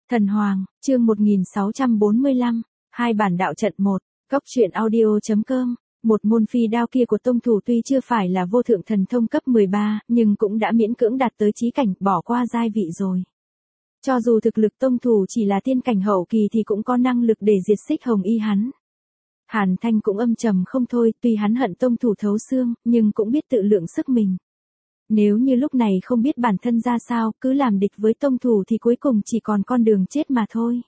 Thần Hoàng, chương 1645, hai bản đạo trận 1, góc truyện audio.com. Một môn phi đao kia của tông thủ tuy chưa phải là vô thượng thần thông cấp 13, nhưng cũng đã miễn cưỡng đạt tới chí cảnh, bỏ qua giai vị rồi. Cho dù thực lực tông thủ chỉ là tiên cảnh hậu kỳ thì cũng có năng lực để diệt Xích Hồng Y hắn. Hàn Thanh cũng âm trầm không thôi, tuy hắn hận tông thủ thấu xương, nhưng cũng biết tự lượng sức mình. Nếu như lúc này không biết bản thân ra sao, cứ làm địch với tông thủ thì cuối cùng chỉ còn con đường chết mà thôi.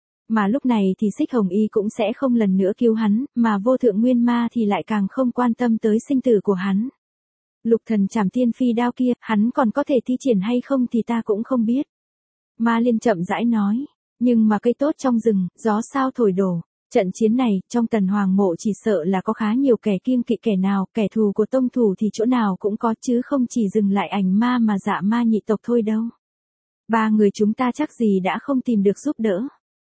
Mà lúc này thì Xích Hồng Y cũng sẽ không lần nữa cứu hắn, mà vô thượng nguyên ma thì lại càng không quan tâm tới sinh tử của hắn. Lục thần trảm tiên phi đao kia, hắn còn có thể thi triển hay không thì ta cũng không biết. Ma Liên chậm rãi nói, nhưng mà cây tốt trong rừng, gió sao thổi đổ. Trận chiến này, trong Tần Hoàng mộ chỉ sợ là có khá nhiều kẻ kiêng kỵ kẻ nào, kẻ thù của tông thủ thì chỗ nào cũng có chứ không chỉ dừng lại ảnh ma mà dạ ma nhị tộc thôi đâu. Ba người chúng ta chắc gì đã không tìm được giúp đỡ.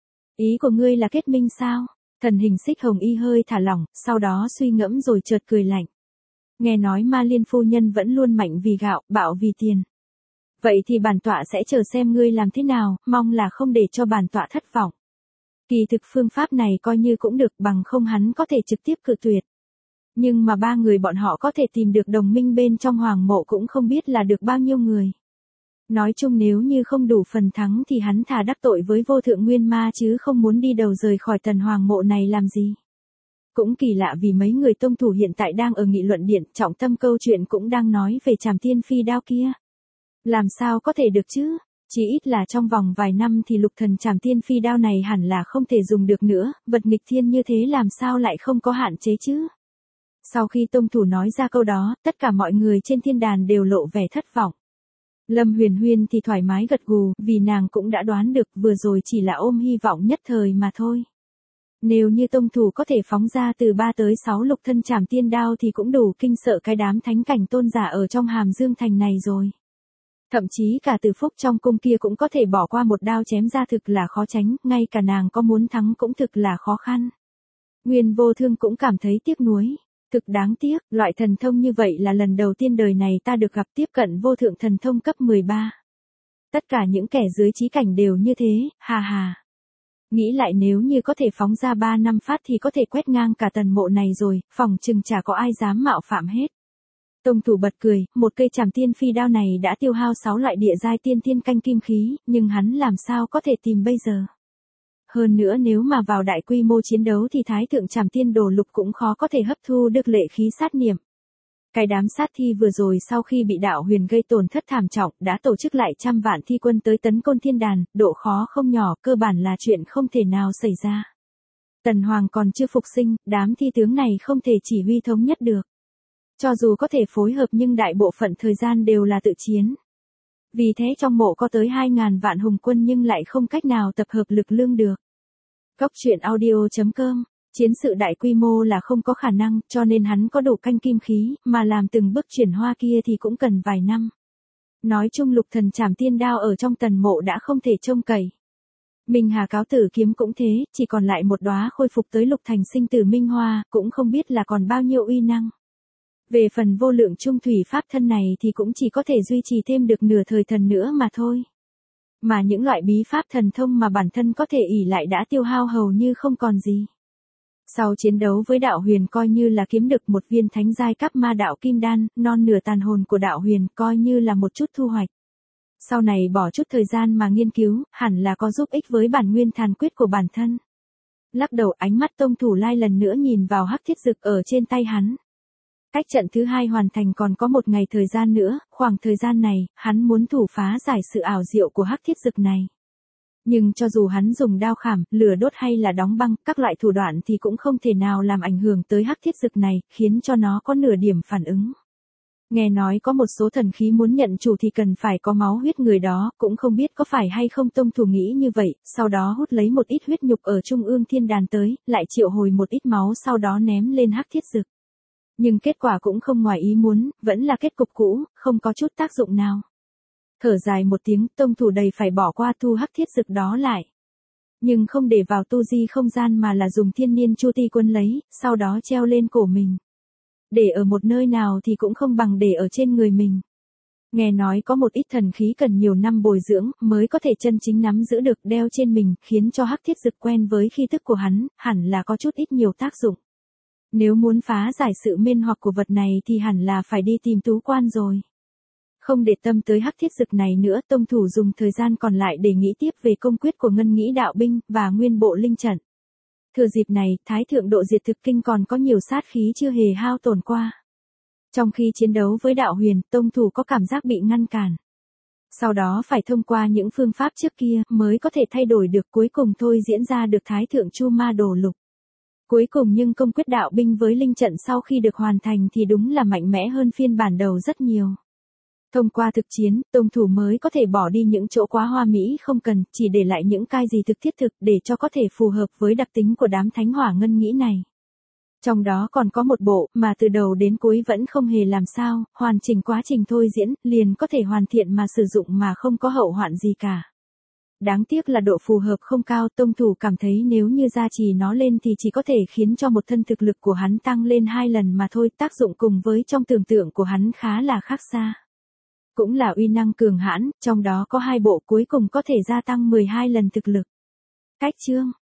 Ý của ngươi là kết minh sao? Thần hình Xích Hồng Y hơi thả lỏng, sau đó suy ngẫm rồi chợt cười lạnh. Nghe nói Ma Liên phu nhân vẫn luôn mạnh vì gạo, bạo vì tiền. Vậy thì bản tọa sẽ chờ xem ngươi làm thế nào, mong là không để cho bản tọa thất vọng. Kỳ thực phương pháp này coi như cũng được, bằng không hắn có thể trực tiếp cự tuyệt. Nhưng mà ba người bọn họ có thể tìm được đồng minh bên trong hoàng mộ cũng không biết là được bao nhiêu người. Nói chung nếu như không đủ phần thắng thì hắn thà đắc tội với vô thượng nguyên ma chứ không muốn đi đầu rời khỏi Tần Hoàng mộ này làm gì. Cũng kỳ lạ vì mấy người tông thủ hiện tại đang ở nghị luận điện, trọng tâm câu chuyện cũng đang nói về trảm tiên phi đao kia. Làm sao có thể được chứ? Chỉ ít là trong vòng vài năm thì lục thần trảm tiên phi đao này hẳn là không thể dùng được nữa, vật nghịch thiên như thế làm sao lại không có hạn chế chứ? Sau khi tông thủ nói ra câu đó, tất cả mọi người trên thiên đàn đều lộ vẻ thất vọng. Lâm Huyền Huyên thì thoải mái gật gù, vì nàng cũng đã đoán được vừa rồi chỉ là ôm hy vọng nhất thời mà thôi. Nếu như tông thủ có thể phóng ra từ 3 tới 6 lục thân trảm tiên đao thì cũng đủ kinh sợ cái đám thánh cảnh tôn giả ở trong Hàm Dương Thành này rồi. Thậm chí cả Từ Phúc trong cung kia cũng có thể bỏ qua một đao chém ra thực là khó tránh, ngay cả nàng có muốn thắng cũng thực là khó khăn. Nguyên Vô Thương cũng cảm thấy tiếc nuối. Thực đáng tiếc, loại thần thông như vậy là lần đầu tiên đời này ta được gặp, tiếp cận vô thượng thần thông cấp 13. Tất cả những kẻ dưới chí cảnh đều như thế, hà hà. Nghĩ lại nếu như có thể phóng ra 3 năm phát thì có thể quét ngang cả tần mộ này rồi, phòng chừng chả có ai dám mạo phạm hết. Tông thủ bật cười, một cây trảm tiên phi đao này đã tiêu hao 6 loại địa giai tiên thiên canh kim khí, nhưng hắn làm sao có thể tìm bây giờ. Hơn nữa nếu mà vào đại quy mô chiến đấu thì thái thượng trảm tiên đồ lục cũng khó có thể hấp thu được lệ khí sát niệm. Cái đám sát thi vừa rồi sau khi bị đạo huyền gây tổn thất thảm trọng đã tổ chức lại trăm vạn thi quân tới tấn công thiên đàn, độ khó không nhỏ, cơ bản là chuyện không thể nào xảy ra. Tần Hoàng còn chưa phục sinh, đám thi tướng này không thể chỉ huy thống nhất được. Cho dù có thể phối hợp nhưng đại bộ phận thời gian đều là tự chiến. Vì thế trong mộ có tới 2.000 vạn hùng quân nhưng lại không cách nào tập hợp lực lượng được. Góc truyện audio.com, chiến sự đại quy mô là không có khả năng, cho nên hắn có đủ canh kim khí, mà làm từng bước chuyển hoa kia thì cũng cần vài năm. Nói chung lục thần trảm tiên đao ở trong tần mộ đã không thể trông cậy. Minh Hà cáo tử kiếm cũng thế, chỉ còn lại một đóa khôi phục tới lục thành sinh tử minh hoa, cũng không biết là còn bao nhiêu uy năng. Về phần vô lượng trung thủy pháp thân này thì cũng chỉ có thể duy trì thêm được nửa thời thần nữa mà thôi. Mà những loại bí pháp thần thông mà bản thân có thể ỷ lại đã tiêu hao hầu như không còn gì. Sau chiến đấu với đạo huyền coi như là kiếm được một viên thánh giai cấp ma đạo kim đan, non nửa tàn hồn của đạo huyền coi như là một chút thu hoạch. Sau này bỏ chút thời gian mà nghiên cứu, hẳn là có giúp ích với bản nguyên thàn quyết của bản thân. Lắc đầu ánh mắt tông thủ lai lần nữa nhìn vào hắc thiết dực ở trên tay hắn. Cách trận thứ 2 hoàn thành còn có một ngày thời gian nữa, khoảng thời gian này, hắn muốn thủ phá giải sự ảo diệu của hắc thiết dực này. Nhưng cho dù hắn dùng đao khảm, lửa đốt hay là đóng băng, các loại thủ đoạn thì cũng không thể nào làm ảnh hưởng tới hắc thiết dực này, khiến cho nó có nửa điểm phản ứng. Nghe nói có một số thần khí muốn nhận chủ thì cần phải có máu huyết người đó, cũng không biết có phải hay không tông thủ nghĩ như vậy, sau đó hút lấy một ít huyết nhục ở trung ương thiên đàn tới, lại triệu hồi một ít máu sau đó ném lên hắc thiết dực. Nhưng kết quả cũng không ngoài ý muốn, vẫn là kết cục cũ, không có chút tác dụng nào. Thở dài một tiếng, tông thủ đầy phải bỏ qua thu hắc thiết dực đó lại. Nhưng không để vào tu di không gian mà là dùng thiên niên chu ti quân lấy, sau đó treo lên cổ mình. Để ở một nơi nào thì cũng không bằng để ở trên người mình. Nghe nói có một ít thần khí cần nhiều năm bồi dưỡng mới có thể chân chính nắm giữ được đeo trên mình, khiến cho Hắc Thiết Dực quen với khí tức của hắn, hẳn là có chút ít nhiều tác dụng. Nếu muốn phá giải sự mê hoặc của vật này thì hẳn là phải đi tìm Tú Quan rồi. Không để tâm tới Hắc Thiết Dực này nữa, tông thủ dùng thời gian còn lại để nghĩ tiếp về công quyết của Ngân Nghĩ Đạo Binh và nguyên bộ linh trận. Thừa dịp này, Thái Thượng Độ Diệt Thực Kinh còn có nhiều sát khí chưa hề hao tổn qua. Trong khi chiến đấu với đạo huyền, tông thủ có cảm giác bị ngăn cản. Sau đó phải thông qua những phương pháp trước kia mới có thể thay đổi được, cuối cùng thôi diễn ra được Thái Thượng Chu Ma Đồ Lục. Cuối cùng nhưng công quyết đạo binh với linh trận sau khi được hoàn thành thì đúng là mạnh mẽ hơn phiên bản đầu rất nhiều. Thông qua thực chiến, tông thủ mới có thể bỏ đi những chỗ quá hoa mỹ không cần, chỉ để lại những cái gì thiết thực để cho có thể phù hợp với đặc tính của đám thánh hỏa ngân nghĩ này. Trong đó còn có một bộ mà từ đầu đến cuối vẫn không hề làm sao, hoàn chỉnh quá trình thôi diễn, liền có thể hoàn thiện mà sử dụng mà không có hậu hoạn gì cả. Đáng tiếc là độ phù hợp không cao, tông thủ cảm thấy nếu như gia trì nó lên thì chỉ có thể khiến cho một thân thực lực của hắn tăng lên 2 lần mà thôi, tác dụng cùng với trong tưởng tượng của hắn khá là khác xa. Cũng là uy năng cường hãn, trong đó có 2 bộ cuối cùng có thể gia tăng 12 lần thực lực. Cách chương